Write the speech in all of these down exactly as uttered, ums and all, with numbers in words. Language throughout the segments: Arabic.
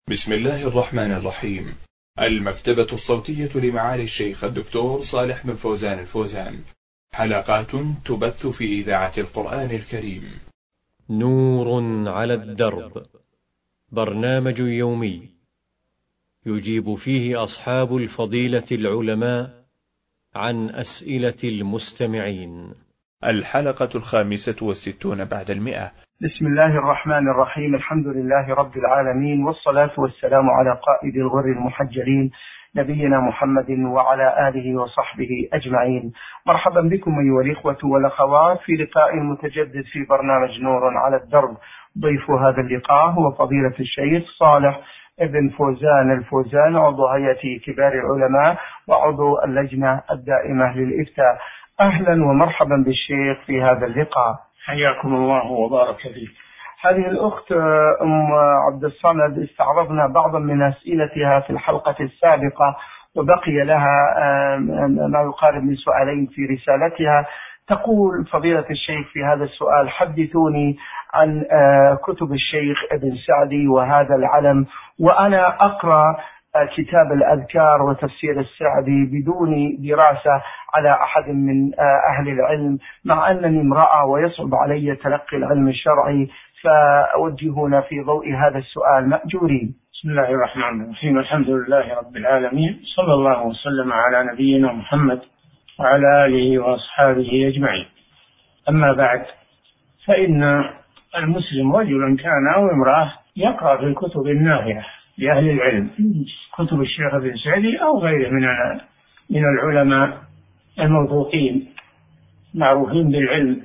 بسم الله الرحمن الرحيم. المكتبة الصوتية لمعالي الشيخ الدكتور صالح بن فوزان الفوزان، حلقات تبث في إذاعة القرآن الكريم. نور على الدرب، برنامج يومي يجيب فيه أصحاب الفضيلة العلماء عن أسئلة المستمعين. الحلقة الخامسة والستون بعد المئة. بسم الله الرحمن الرحيم. الحمد لله رب العالمين، والصلاة والسلام على قائد الغر المحجلين نبينا محمد وعلى آله وصحبه أجمعين. مرحبا بكم أيها الإخوة والأخوات في لقاء متجدد في برنامج نور على الدرب. ضيف هذا اللقاء هو فضيلة الشيخ صالح ابن فوزان الفوزان، عضو هيئة كبار العلماء وعضو اللجنة الدائمة للإفتاء. أهلا ومرحبا بالشيخ في هذا اللقاء. حياكم الله وبارك فيك. هذه الأخت أم عبد الصمد استعرضنا بعضا من أسئلتها في الحلقة السابقة، وبقي لها ما يقارب من سؤالين في رسالتها. تقول فضيلة الشيخ في هذا السؤال: حدثوني عن كتب الشيخ ابن سعدي وهذا العلم، وأنا أقرأ كتاب الأذكار وتفسير السعدي بدون دراسة على أحد من أهل العلم، مع أنني امرأة ويصعب علي تلقي العلم الشرعي، فأوجهنا في ضوء هذا السؤال مأجورين. بسم الله الرحمن الرحيم. الحمد لله رب العالمين، صلى الله وسلم على نبينا محمد وعلى آله وأصحابه أجمعين. أما بعد، فإن المسلم رجلا كان أو امرأة يقرأ في الكتب النافعة لأهل العلم، كتب الشيخ ابن سعدي أو غيره من من العلماء الموثوقين معروفين بالعلم،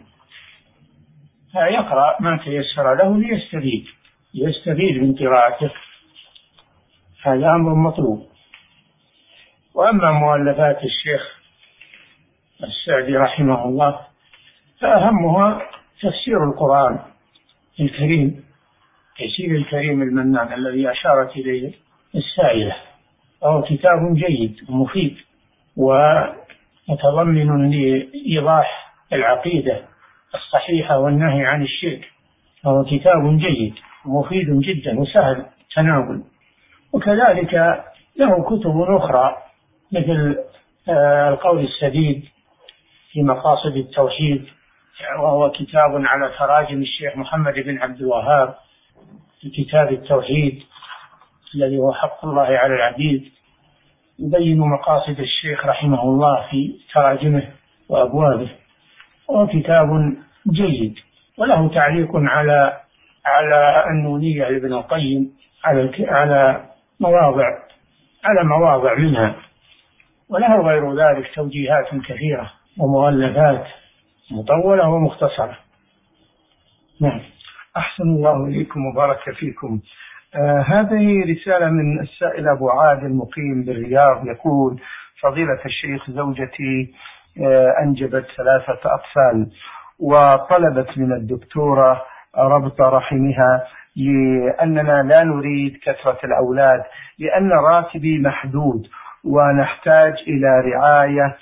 فيقرأ ما تيسر له ليستفيد يستفيد من قراءته، هذا أمر مطلوب. وأما مؤلفات الشيخ السعدي رحمه الله فأهمها تفسير القرآن الكريم، تيسير الكريم المنان الذي أشارت إليه السائلة، وهو كتاب جيد ومفيد ومتضمن لإيضاح العقيدة الصحيحة والنهي عن الشرك، وهو كتاب جيد ومفيد جدا وسهل التناول. وكذلك له كتب أخرى مثل القول السديد في مقاصد التوحيد، وهو كتاب على تراجم الشيخ محمد بن عبد الوهاب في كتاب التوحيد الذي هو حق الله على العبيد، يبين مقاصد الشيخ رحمه الله في تراجمه وأبوابه، وهو كتاب جيد. وله تعليق على على النونية لابن القيم على على مواضع على مواضع منها، وله غير ذلك توجيهات كثيرة ومؤلفات مطولة ومختصرة. نعم. أحسن الله إليكم وبارك فيكم. آه هذه رسالة من السائل أبو عادل المقيم بالرياض، يقول: فضيلة الشيخ، زوجتي آه أنجبت ثلاثة أطفال، وطلبت من الدكتورة ربط رحمها، لأننا لا نريد كثرة الأولاد لأن راتبي محدود ونحتاج إلى رعاية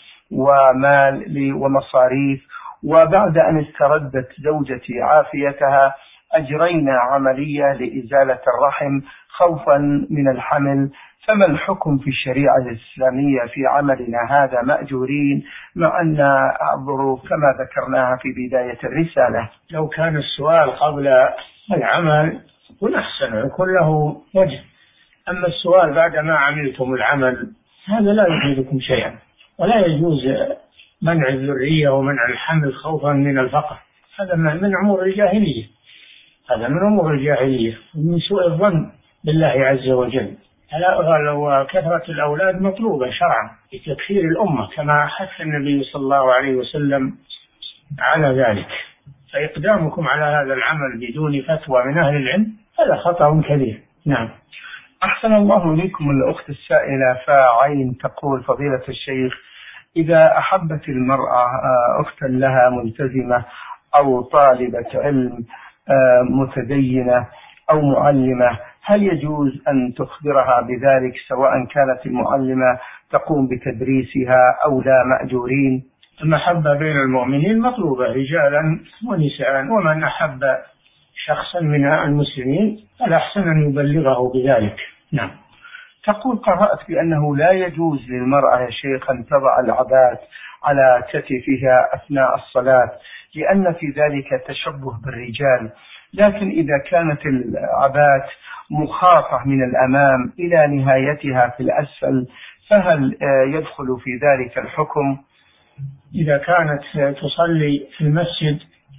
ومال ومصاريف. وبعد أن استردت زوجتي عافيتها أجرينا عملية لإزالة الرحم خوفا من الحمل، فما الحكم في الشريعة الإسلامية في عملنا هذا مأجورين، مع أن الظروف كما ذكرناها في بداية الرسالة؟ لو كان السؤال قبل العمل يكون أحسن ويكون له وجه، أما السؤال بعد ما عملتم العمل هذا لا يفيدكم شيئا، ولا يجوز منع الذرية ومنع الحمل خوفا من الفقر، هذا من أمور الجاهلية، هذا من أمور الجاهلية ومن سوء الظن بالله عز وجل. وكثرة الأولاد مطلوبة شرعا لتكثير الأمة كما حث النبي صلى الله عليه وسلم على ذلك، فإقدامكم على هذا العمل بدون فتوى من أهل العلم هذا خطأ كبير. نعم. أحسن الله إليكم. الأخت السائلة فاعين تقول: فضيلة الشيخ، إذا أحبت المرأة أختا لها ملتزمة أو طالبة علم متدينة أو معلمة، هل يجوز أن تخبرها بذلك سواء كانت المعلمة تقوم بتدريسها أو لا مأجورين؟ المحبة بين المؤمنين مطلوبة رجالا ونساء، ومن أحب شخصا من المسلمين الأحسن أن يبلغه بذلك نعم. تقول قرأت بأنه لا يجوز للمرأة يا شيخ أن تضع العباءة على كتفها أثناء الصلاة لأن في ذلك تشبه بالرجال، لكن إذا كانت العباءة مخاطة من الأمام إلى نهايتها في الأسفل فهل يدخل في ذلك الحكم؟ إذا كانت تصلي في المسجد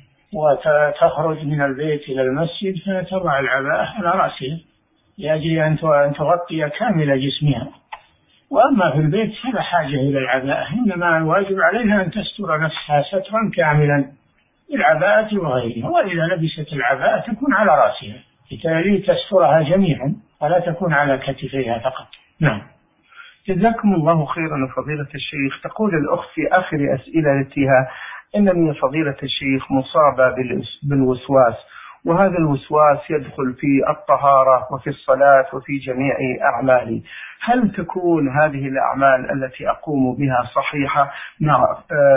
وتخرج من البيت إلى المسجد فتضع العباءة على رأسها لأجل أن تغطي كامل جسمها، وأما في البيت فلا حاجة إلى العباءة، إنما الواجب عليها أن تستر نفسها سترا كاملا بالعباءة وغيرها، وإذا لبست العباءة تكون على رأسها بالتالي تسترها جميعا ولا تكون على كتفيها فقط. نعم. جزاكم الله خيرا فضيلة الشيخ. تقول الأخت في آخر أسئلتها إنني فضيلة الشيخ مصابة بالوسواس، وهذا الوسواس يدخل في الطهارة وفي الصلاة وفي جميع أعمالي، هل تكون هذه الأعمال التي أقوم بها صحيحة مع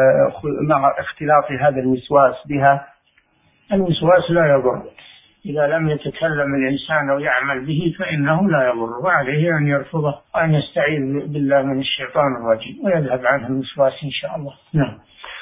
مع اختلاط هذا الوسواس بها؟ الوسواس لا يضر إذا لم يتكلم الإنسان أو يعمل به فإنه لا يضر، وعليه أن يرفضه وأن يستعيذ بالله من الشيطان الرجيم ويذهب عنه الوسواس إن شاء الله. نعم.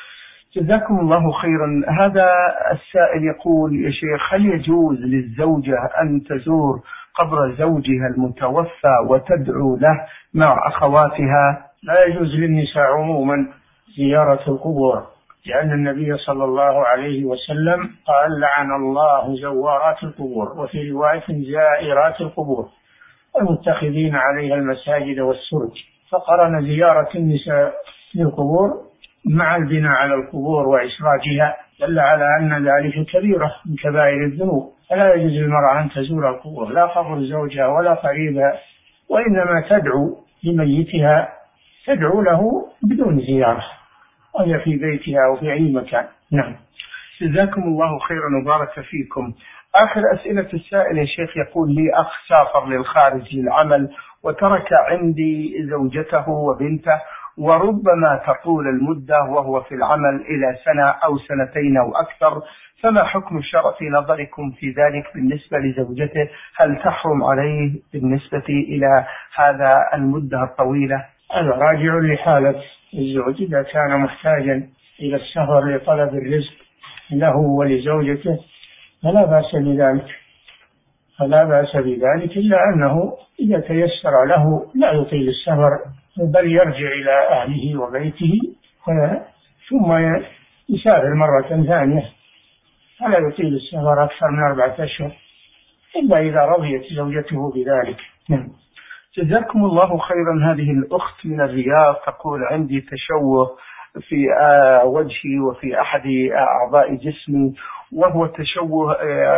جزاكم الله خيرا. هذا السائل يقول يا شيخ هل يجوز للزوجة أن تزور قبر زوجها المتوفى وتدعو له مع أخواتها؟ لا يجوز للنساء عموما زيارة القبور، لأن النبي صلى الله عليه وسلم قال لعن الله زوارات القبور، وفي رواية زائرات القبور المتخذين عليها المساجد والسرج، فقرن زيارة النساء للقبور مع البناء على القبور وإسراجها، دل على أن ذلك كبيرة من كبائر الذنوب، فلا يجوز للمرأة أن تزور القبور لا قبر زوجها ولا قريبها، وإنما تدعو لميتها، تدعو له بدون زيارة وهي في بيتها أو في أي مكان. نعم. جزاكم الله خيرا وبارك فيكم. آخر أسئلة السائل يا شيخ يقول لي أخ سافر للخارج للعمل وترك عندي زوجته وبنته، وربما تطول المدة وهو في العمل إلى سنة أو سنتين أو أكثر، فما حكم الشرع في نظركم في ذلك بالنسبة لزوجته؟ هل تحرم عليه بالنسبة إلى هذا المدة الطويلة؟ هذا راجع لحالة الزوج، إذا كان محتاجا إلى السفر لطلب الرزق له ولزوجته فلا بأس بذلك، فلا بأس بذلك، إلا أنه إذا تيسر له لا يطيل السفر بل يرجع إلى أهله وبيته ثم يسافر مرة ثانية، فلا يطيل السفر أكثر من أربعة أشهر إلا إذا رضيت زوجته بذلك. نعم. جزاكم الله خيرا. هذه الأخت من الرياض تقول عندي تشوه في وجهي وفي أحد أعضاء جسمي، وهو تشوه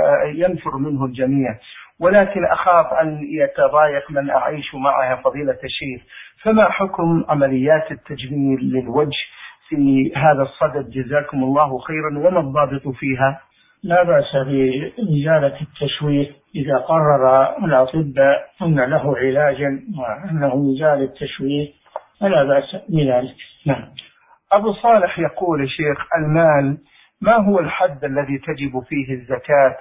ينفر منه الجميع، ولكن أخاف أن يتضايق من أعيش معها فضيلة الشيخ، فما حكم عمليات التجميل للوجه في هذا الصدد جزاكم الله خيرا، وما الضابط فيها؟ لا بأس بإزالة التشويه إذا قرر الأطباء أن له علاجا وأنه يزال التشويه فلا بأس بذلك. نعم. أبو صالح يقول يا شيخ المال ما هو الحد الذي تجب فيه الزكاة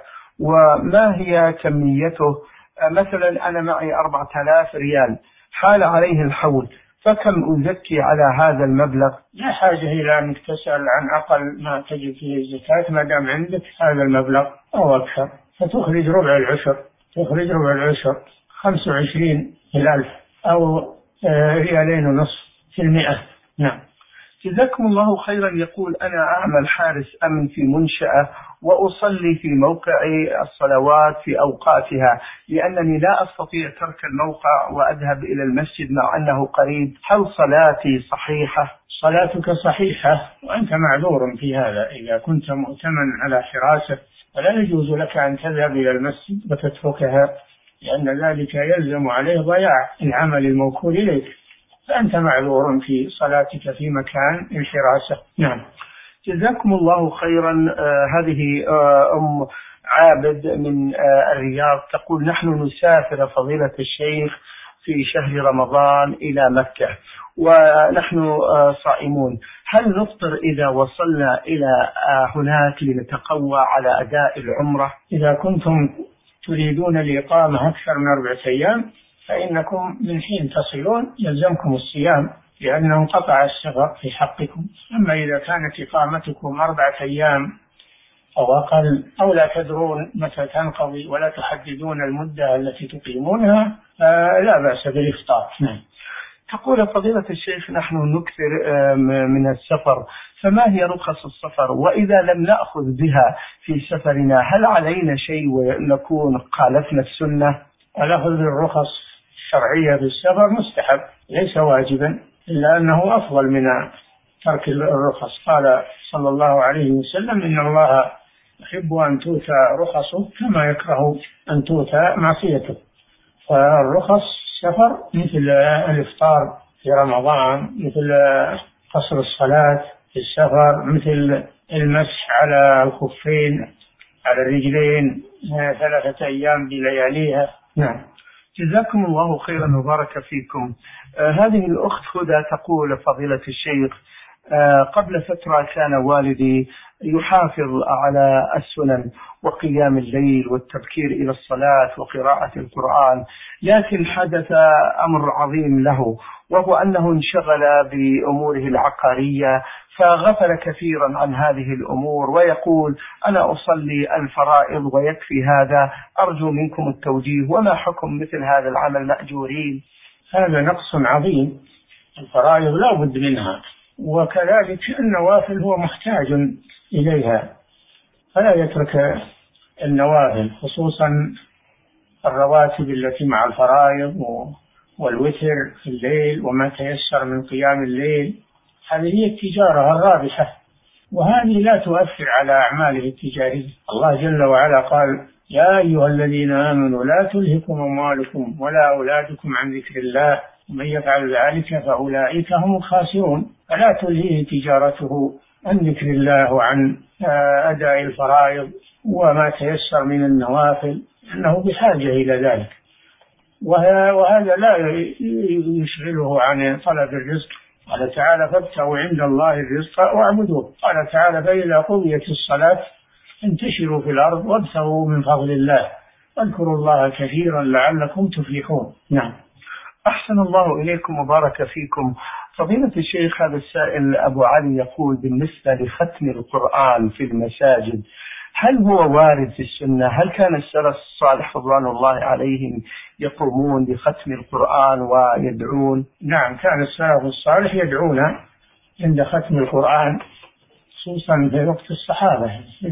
وما هي كميته؟ مثلا أنا معي أربعة آلاف ريال حال عليه الحول، فكم أزكي على هذا المبلغ؟ لا حاجة إلى أنك تسأل عن أقل ما تجب فيه الزكاة ما دام عندك هذا المبلغ أو أكثر، فتخرج ربع العشر، تخرج ربع العشر خمسة وعشرين الألف أو ريالين ونصف في المئة. نعم. جزاكم الله خيرا. يقول أنا أعمل حارس أمن في منشأة وأصلي في موقع الصلوات في أوقاتها لأنني لا أستطيع ترك الموقع وأذهب إلى المسجد مع أنه قريب، هل صلاتي صحيحة؟ صلاتك صحيحة وأنت معذور في هذا، إذا كنت مؤتمن على حراسة فلا يجوز لك أن تذهب إلى المسجد وتتركها، لأن ذلك يلزم عليه ضياع العمل الموكول إليك، فأنت معذور في صلاتك في مكان الحراسة. نعم. جزاكم الله خيرا. آه هذه آه أم عابد من آه الرياض تقول نحن نسافر فضيلة الشيخ في شهر رمضان إلى مكة ونحن آه صائمون، هل نفطر إذا وصلنا إلى آه هناك لنتقوى على أداء العمرة؟ إذا كنتم تريدون الإقامة أكثر من أربعة أيام فإنكم من حين تصلون يلزمكم الصيام لأنه انقطع السفر في حقكم. أما إذا كانت إقامتكم أربعة أيام أو أقل أو لا تدرون متى تنقضي ولا تحددون المدة التي تقيمونها فلا بأس بالإفطار. نعم. تقول فضيلة الشيخ نحن نكثر من السفر، فما هي رخص السفر؟ وإذا لم نأخذ بها في سفرنا هل علينا شيء ونكون خالفنا السنة؟ الأخذ بالرخص الشرعية في السفر مستحب ليس واجبا، إلا أنه أفضل من ترك الرخص. قال صلى الله عليه وسلم إن الله يحب أن تؤتى رخصه كما يكره أن تؤتى معصيته. فالرخص السفر مثل الإفطار في رمضان، مثل قصر الصلاة في السفر، مثل المسح على الخفين على الرجلين ثلاثة أيام بلياليها. نعم. جزاكم الله خيرا وبارك فيكم. آه هذه الأخت هدى تقول فضيلة الشيخ آه قبل فترة كان والدي يحافظ على السنن وقيام الليل والتبكير إلى الصلاة وقراءة القرآن، لكن حدث أمر عظيم له، وهو أنه انشغل بأموره العقارية فغفل كثيرا عن هذه الأمور، ويقول أنا أصلي الفرائض ويكفي هذا، أرجو منكم التوجيه، وما حكم مثل هذا العمل مأجورين؟ هذا نقص عظيم، الفرائض لا بد منها، وكذلك النوافل هو محتاج إليها فلا يترك النوافل، خصوصا الرواتب التي مع الفرائض والوتر في الليل وما تيسر من قيام الليل. هذه هي التجارة الرابحة، وهذه لا تؤثر على أعماله التجارية. الله جل وعلا قال يا أيها الذين آمنوا لا تلهكم أموالكم ولا أولادكم عن ذكر الله ومن يفعل ذلك فأولئك هم الخاسرون. فلا تلهيه تجارته عن ذكر الله وعن أداء الفرائض وما تيسر من النوافل، أنه بحاجة إلى ذلك، وهذا لا يشغله عن طلب الرزق. قال تعالى فابتغوا عند الله الرزق واعبدوه. قال تعالى فإذا قضيت الصلاة انتشروا في الأرض وابتغوا من فضل الله واذكروا الله كثيرا لعلكم تفلحون. نعم. أحسن الله إليكم وبارك فيكم. فضيلة الشيخ هذا السائل أبو علي يقول بالنسبة لختم القرآن في المساجد هل هو وارد في السنة؟ هل كان السلف الصالح رضوان الله عليهم يقومون بختم القرآن ويدعون؟ نعم، كان السلف الصالح يدعون عند ختم القرآن، خصوصا في وقت الصحابة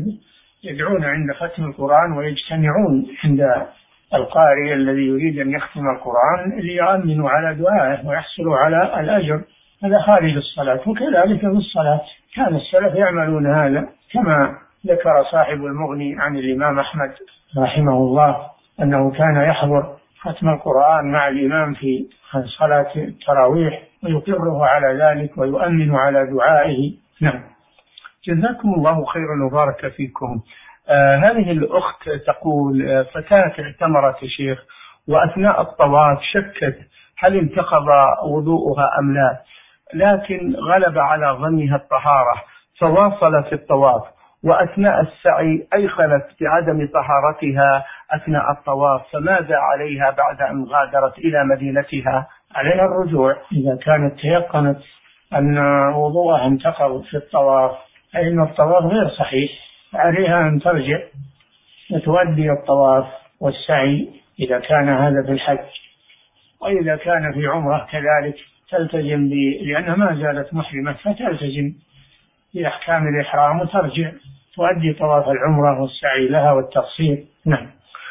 يدعون عند ختم القرآن ويجتمعون عند القارئ الذي يريد أن يختم القرآن ليؤمنوا على دعائه ويحصلوا على الأجر. هذا خارج الصلاة. وكذلك في الصلاة كان السلف يعملون هذا، كما ذكر صاحب المغني عن الإمام أحمد رحمه الله أنه كان يحضر ختم القرآن مع الإمام في صلاة التراويح ويقره على ذلك ويؤمن على دعائه. نعم. جزاكم الله خيرا وبارك فيكم. آه هذه الأخت تقول آه فتاة اعتمرت يا شيخ، وأثناء الطواف شكت هل انتقض وضوءها أم لا، لكن غلب على ظنها الطهارة فواصل في الطواف، وأثناء السعي أيقنت بعدم طهارتها أثناء الطواف، فماذا عليها بعد أن غادرت إلى مدينتها؟ عليها الرجوع إذا كانت تيقنت أن وضوءها انتقض في الطواف، فإن الطواف غير صحيح، عليها أن ترجع وتؤدي الطواف والسعي إذا كان هذا في الحج، وإذا كان في عمرة كذلك تلتزم ب... لأنها ما زالت محرمة فتلتزم بأحكام الإحرام وترجع تؤدي طواف العمرة والسعي لها والتقصير. نعم.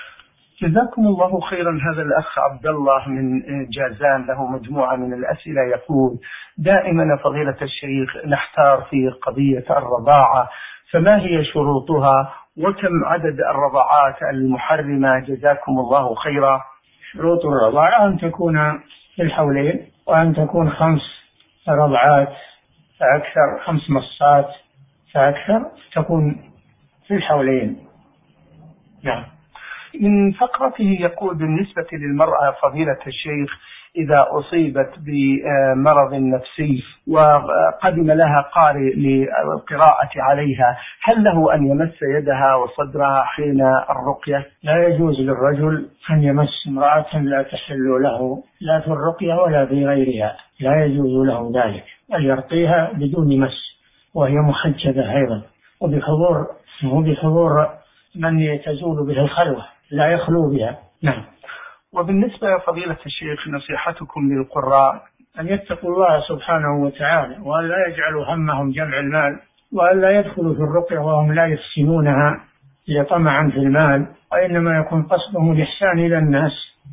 جزاكم الله خيرا. هذا الأخ عبد الله من جازان له مجموعة من الأسئلة يقول دائما فضيلة الشيخ نحتار في قضية الرضاعة، فما هي شروطها وكم عدد الرضاعات المحرمة؟ جزاكم الله خيرا. شروط الرضاعة أن تكون في الحولين، وأن تكون خمس رضعات فأكثر، خمس مصات فأكثر، تكون في الحولين. نعم. من فقرته يقول بالنسبة للمرأة فضيلة الشيخ إذا أصيبت بمرض نفسي وقدم لها قارئ للقراءة عليها، هل له أن يمس يدها وصدرها حين الرقية؟ لا يجوز للرجل أن يمس امرأة لا تحل له لا في الرقية ولا في غيرها، لا يجوز له ذلك، بل يرقيها بدون مس وهي محجبة أيضا وبحضور وبحضور من تزول به الخلوة، لا يخلو بها. نعم. وبالنسبة لفضيلة الشيخ نصيحتكم للقراء أن يتقوا الله سبحانه وتعالى وأن لا يجعلوا همهم جمع المال، وأن لا يدخلوا في الرقية وهم لا يحسنونها طمعا في المال، وإنما يكون قصدهم الإحسان إلى الناس،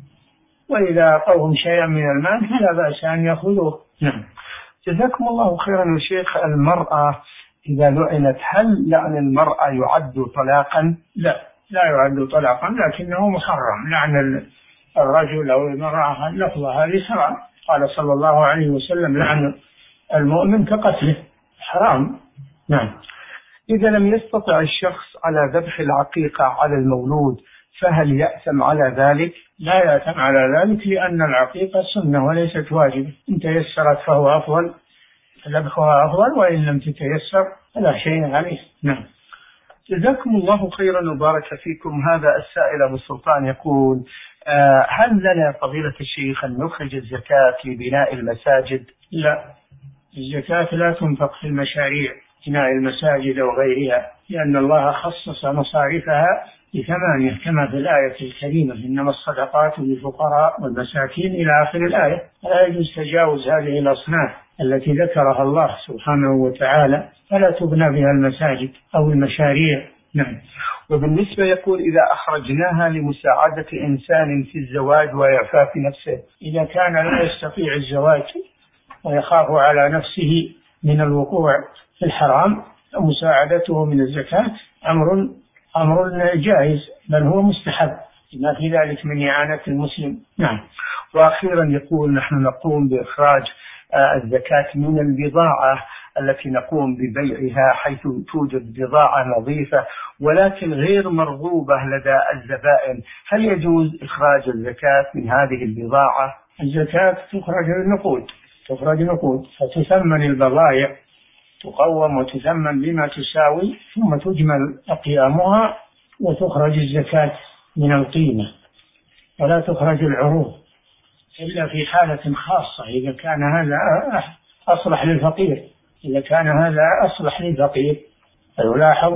وإذا قوهم شيئا من المال فلا بأس أن يأخذوه. نعم. جزاكم الله خيرا يا شيخ. المرأة إذا لعنت هل لعن المرأة يعد طلاقا؟ لا، لا يعد طلاقا، لكنه محرم. لعن الرجل أو المرأة اللفظة هذه حرام، قال صلى الله عليه وسلم لعن المؤمن كقتله، حرام. نعم. إذا لم يستطع الشخص على ذبح العقيقة على المولود فهل يأثم على ذلك؟ لا يأثم على ذلك، لأن العقيقة سنة وليست واجبة، إن تيسرت فهو أفضل، ذبحها أفضل، وإن لم تتيسر فلا شيء عليه. نعم. جزاكم الله خيرا وبارك فيكم. هذا السائل أبو السلطان يقول آه هل لنا فضيلة الشيخ أن نخرج الزكاة لبناء المساجد؟ لا، الزكاة لا تنفق في المشاريع بناء المساجد وغيرها، لأن الله خصص مصارفها بثمانية كما في الآية الكريمة إنما الصدقات للفقراء والمساكين إلى آخر الآية. لا يجوز تجاوز هذه الأصناف التي ذكرها الله سبحانه وتعالى، فلا تبنى بها المساجد أو المشاريع. نعم. وبالنسبة يقول إذا أخرجناها لمساعدة إنسان في الزواج وإعفاف نفسه، إذا كان لا يستطيع الزواج ويخاف على نفسه من الوقوع في الحرام، مساعدته من الزكاة أمر أمر جائز، بل هو مستحب، ما في ذلك من إعانة المسلم. نعم. وأخيرا يقول نحن نقوم بإخراج الزكاة من البضاعة التي نقوم ببيعها، حيث توجد بضاعة نظيفة ولكن غير مرغوبة لدى الزبائن، هل يجوز إخراج الزكاة من هذه البضاعة؟ الزكاة تخرج النقود، تخرج نقود فتثمن البضائع، تقوم وتثمن بما تساوي، ثم تجمل أقيامها وتخرج الزكاة من القيمة، ولا تخرج العروض إلا في حالة خاصة، إذا كان هذا أصلح للفقير، إذا كان هذا أصلح للفقير فيلاحظ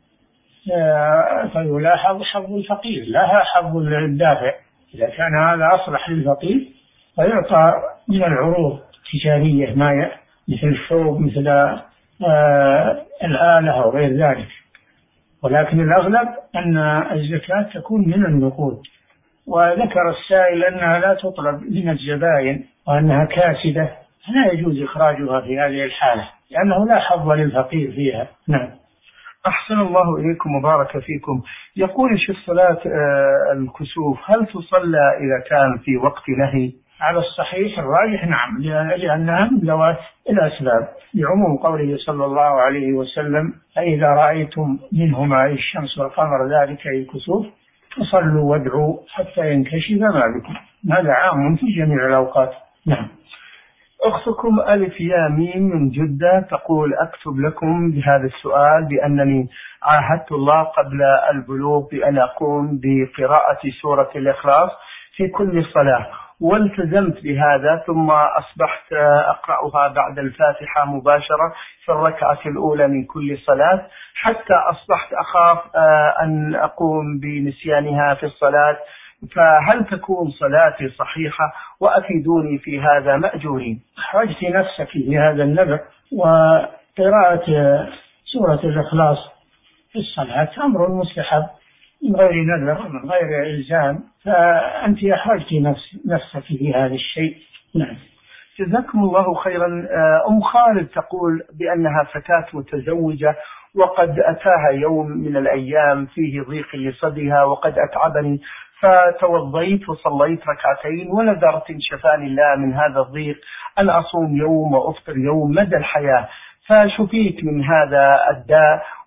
فيلاحظ حظ الفقير لا حظ الدافع. إذا كان هذا أصلح للفقير فيعطى من العروض التجارية ما مثل الثوب، مثل آه الآلة أو غير ذلك، ولكن الأغلب أن الزكاة تكون من النقود. وذكر السائل أنها لا تطلب من الزبائن وأنها كاسدة، لا يجوز إخراجها في هذه الحالة لأنه لا حظ للفقير فيها. نعم. أحسن الله إليكم وبارك فيكم. يقول الشيخ صلاة الكسوف هل تصلى إذا كان في وقت نهي؟ على الصحيح الراجح نعم، لأنها من ذوات الأسباب، لعموم قوله صلى الله عليه وسلم فإذا رأيتم منهما الشمس والقمر ذلك الكسوف فصلوا وادعوا حتى ينكشف ما بكم، هذا عام في جميع الأوقات. نعم. أختكم ألف يا ميم من جدة تقول أكتب لكم بهذا السؤال بأنني عاهدت الله قبل البلوغ بأن أقوم بقراءة سورة الإخلاص في كل صلاة، والتزمت بهذا، ثم أصبحت أقرأها بعد الفاتحة مباشرة في الركعة الأولى من كل صلاة، حتى أصبحت أخاف أن أقوم بنسيانها في الصلاة، فهل تكون صلاتي صحيحة؟ وأفيدوني في هذا مأجورين. أحرجت نفسك في هذا النبع، وقراءة سورة الإخلاص في الصلاة أمر مستحب من غير نذر من غير إلزام، فأنت أحرجت نفسك في هذا الشيء. نعم. جزاكم الله خيرا. أم خالد تقول بأنها فتاة متزوجة وقد أتاها يوم من الأيام فيه ضيق لصدرها وقد أتعبني، فتوضيت وصليت ركعتين ونذرت إن شفاني الله من هذا الضيق أن أصوم يوم وأفطر يوم مدى الحياة، فشفيت من هذا الداء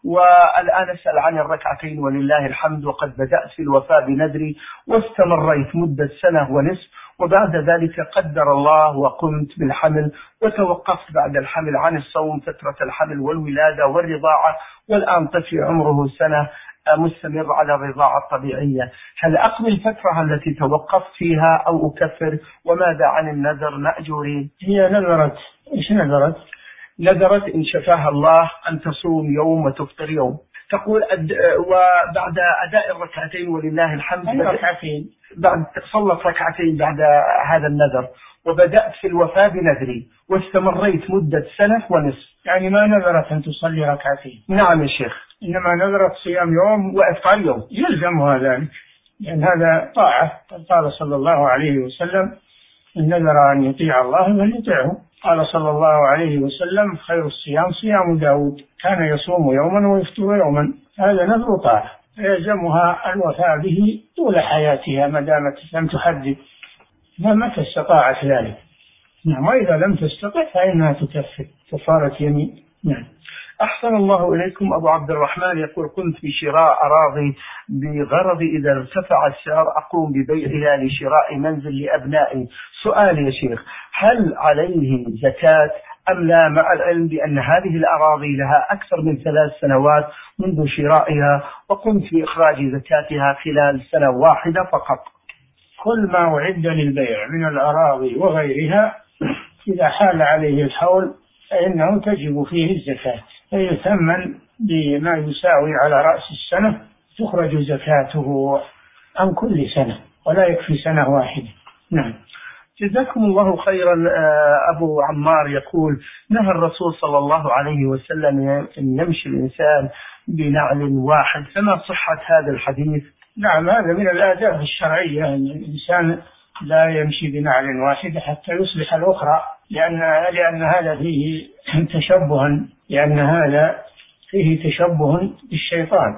والآن أسأل عن الركعتين ولله الحمد، وقد بدأت في الوفاء بنذري واستمريت مدة سنة ونصف، وبعد ذلك قدر الله وقمت بالحمل، وتوقفت بعد الحمل عن الصوم فترة الحمل والولادة والرضاعة، والآن طفلي عمره سنة مستمر على الرضاعة الطبيعية. هل أقضي الفترة التي توقفت فيها أو أكفر؟ وماذا عن النذر مأجورين؟ هي نذرت، إيش نذرت؟ نذرت إن شفاها الله أن تصوم يوم وتفطر يوم. تقول أد... وبعد أداء الركعتين ولله الحمد ركعتين بعد صلت ركعتين بعد هذا النذر، وبدأت في الوفاء بنذري واستمريت مدة سنة ونصف. يعني ما نذرت أن تصلي ركعتين؟ نعم يا شيخ، إنما نذرت صيام يوم وإفطار يوم، يلزمها ذلك، لأن هذا طاعة. قال صلى الله عليه وسلم: إن نذر أن يطيع الله فليطيعه. قال صلى الله عليه وسلم: خير الصيام صيام داود كان يصوم يوما ويفطر يوما. هذا نذر طاعة يلزمها الوفاء به طول حياتها ما دامت لم تحدد متى استطاعت ذلك. نعم، وإذا لم تستطع فإنها تكفر كفارة يمين. نعم. أحسن الله إليكم. أبو عبد الرحمن يقول: كنت في شراء أراضي بغرض إذا ارتفع السعر أقوم ببيعها لشراء منزل لأبنائي. سؤال يا شيخ: هل عليه زكاة أم لا، مع العلم بأن هذه الأراضي لها أكثر من ثلاث سنوات منذ شرائها، وقمت بإخراج زكاتها خلال سنة واحدة فقط؟ كل ما أعد للبيع من الأراضي وغيرها إذا حال عليه الحول فإنه تجب فيه الزكاة، فيثمن بما يساوي على رأس السنة تخرج زكاته عن كل سنة، ولا يكفي سنة واحدة. نعم. جزاكم الله خيرا. أبو عمار يقول: نهى الرسول صلى الله عليه وسلم أن يمشي الإنسان بنعل واحد، فما صحة هذا الحديث؟ نعم، هذا من الآداب الشرعية أن الإنسان لا يمشي بنعل واحد حتى يصلح الأخرى، لأن لأن هذا فيه تشبها لأن هذا فيه تشبه بالشيطان.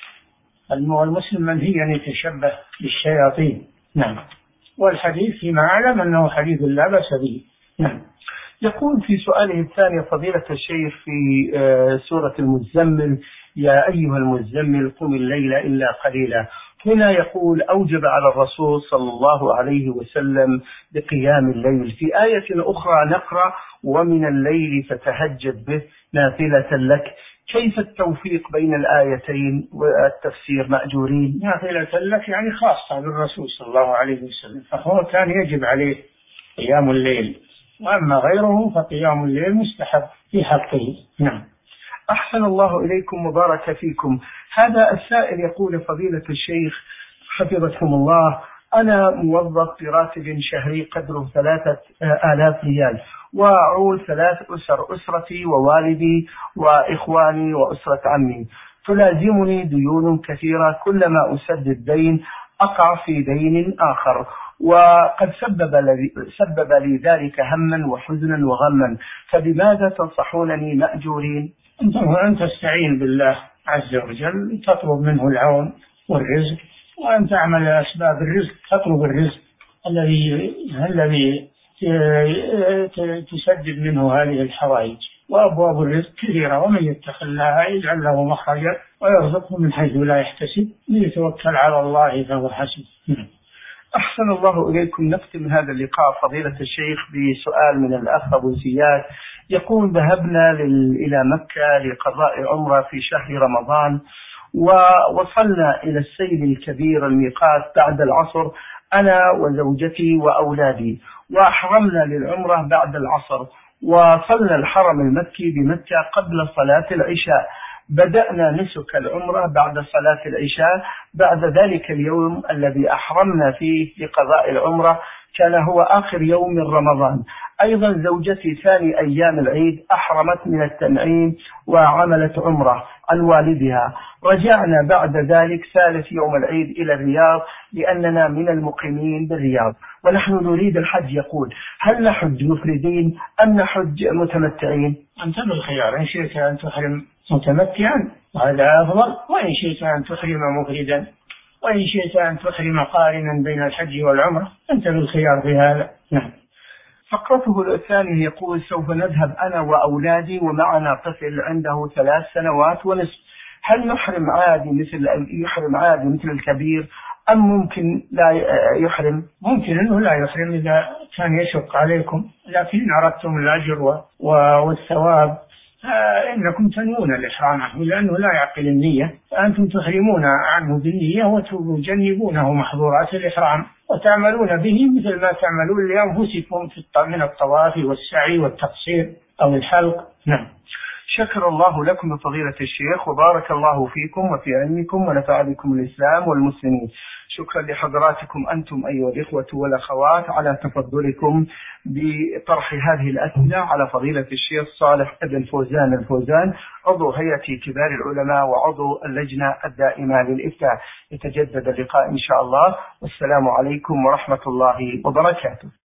المسلم منهي أن يتشبه بالشياطين. نعم. والحديث فيما أعلم أنه حديث لا بأس به. نعم. يقول في سؤاله الثاني: فضيلة الشيخ، في سورة المزمل: يا أيها المزمل قم الليل إلا قليلا. هنا يقول: أوجب على الرسول صلى الله عليه وسلم بقيام الليل. في آية أخرى نقرأ: ومن الليل فتهجد به نافلة لك. كيف التوفيق بين الآيتين والتفسير مأجورين؟ نافلة لك يعني خاصة بالرسول صلى الله عليه وسلم، فهو كان يجب عليه قيام الليل، وأما غيره فقيام الليل مستحب في حقه. نعم. أحسن الله إليكم وبارك فيكم. هذا السائل يقول: فضيلة الشيخ حفظكم الله، أنا موظف براتب شهري قدره ثلاثة آلاف ريال، وأعول ثلاث أسر: أسرتي ووالدي وإخواني وأسرة عمي. تلازمني ديون كثيرة، كلما أسدد دين أقع في دين آخر، وقد سبب لي, سبب لي ذلك هما وحزنا وغما، فبماذا تنصحونني مأجورين؟ أن تستعين بالله عز وجل، تطلب منه العون والرزق، وأن تعمل أسباب الرزق، تطلب الرزق الذي الذي تسدد منه هذه الحوائج. وأبواب الرزق كثيرة، ومن يتق الله يجعل له مخرجا ويرزقه من حيث لا يحتسب، ليتوكل على الله فهو حسب. أحسن الله إليكم. نختم هذا اللقاء فضيلة الشيخ بسؤال من الأخ أبو زياد يقول: ذهبنا إلى مكة لقضاء عمرة في شهر رمضان، ووصلنا إلى السيل الكبير الميقات بعد العصر أنا وزوجتي وأولادي، وأحرمنا للعمرة بعد العصر، وصلنا الحرم المكي بمكة قبل صلاة العشاء. بدأنا نسك العمرة بعد صلاة العشاء. بعد ذلك اليوم الذي أحرمنا فيه لقضاء العمرة كان هو آخر يوم من رمضان. أيضا زوجتي ثاني أيام العيد أحرمت من التنعيم وعملت عمرة عن والدها. رجعنا بعد ذلك ثالث يوم العيد إلى الرياض لأننا من المقيمين بالرياض ونحن نريد الحج. يقول: هل نحج مفردين أم نحج متمتعين؟ أنت بالخيار، إن شئت أن تحرم متمتعا وهذا أفضل، وإن شئت أن تحرم مفردا، وإن شئت أن تحرم قارنا بين الحج والعمرة، أنت بالخيار في هذا. نعم. فقرته الثانية يقول: سوف نذهب أنا وأولادي ومعنا طفل عنده ثلاث سنوات ونصف هل نحرم عادي مثل يحرم عادي مثل الكبير أم ممكن لا يحرم؟ ممكن أنه لا يحرم إذا كان يشق عليكم، لكن إن أردتم الأجر والثواب إنكم تنوون الإحرام عنه، لأنه لا يعقل النية، فأنتم تحرمون عنه بالنية وتجنبونه محظورات الإحرام وتعملون به مثل ما تعملون لأنفسكم من الطواف والسعي والتقصير أو الحلق. نعم. شكر الله لكم فضيلة الشيخ وبارك الله فيكم وفي علمكم ونفع بكم الإسلام والمسلمين. شكرا لحضراتكم أنتم أيها الإخوة والأخوات على تفضلكم بطرح هذه الأسئلة على فضيلة الشيخ صالح بن فوزان الفوزان عضو هيئة كبار العلماء وعضو اللجنة الدائمة للإفتاء. يتجدد اللقاء إن شاء الله، والسلام عليكم ورحمة الله وبركاته.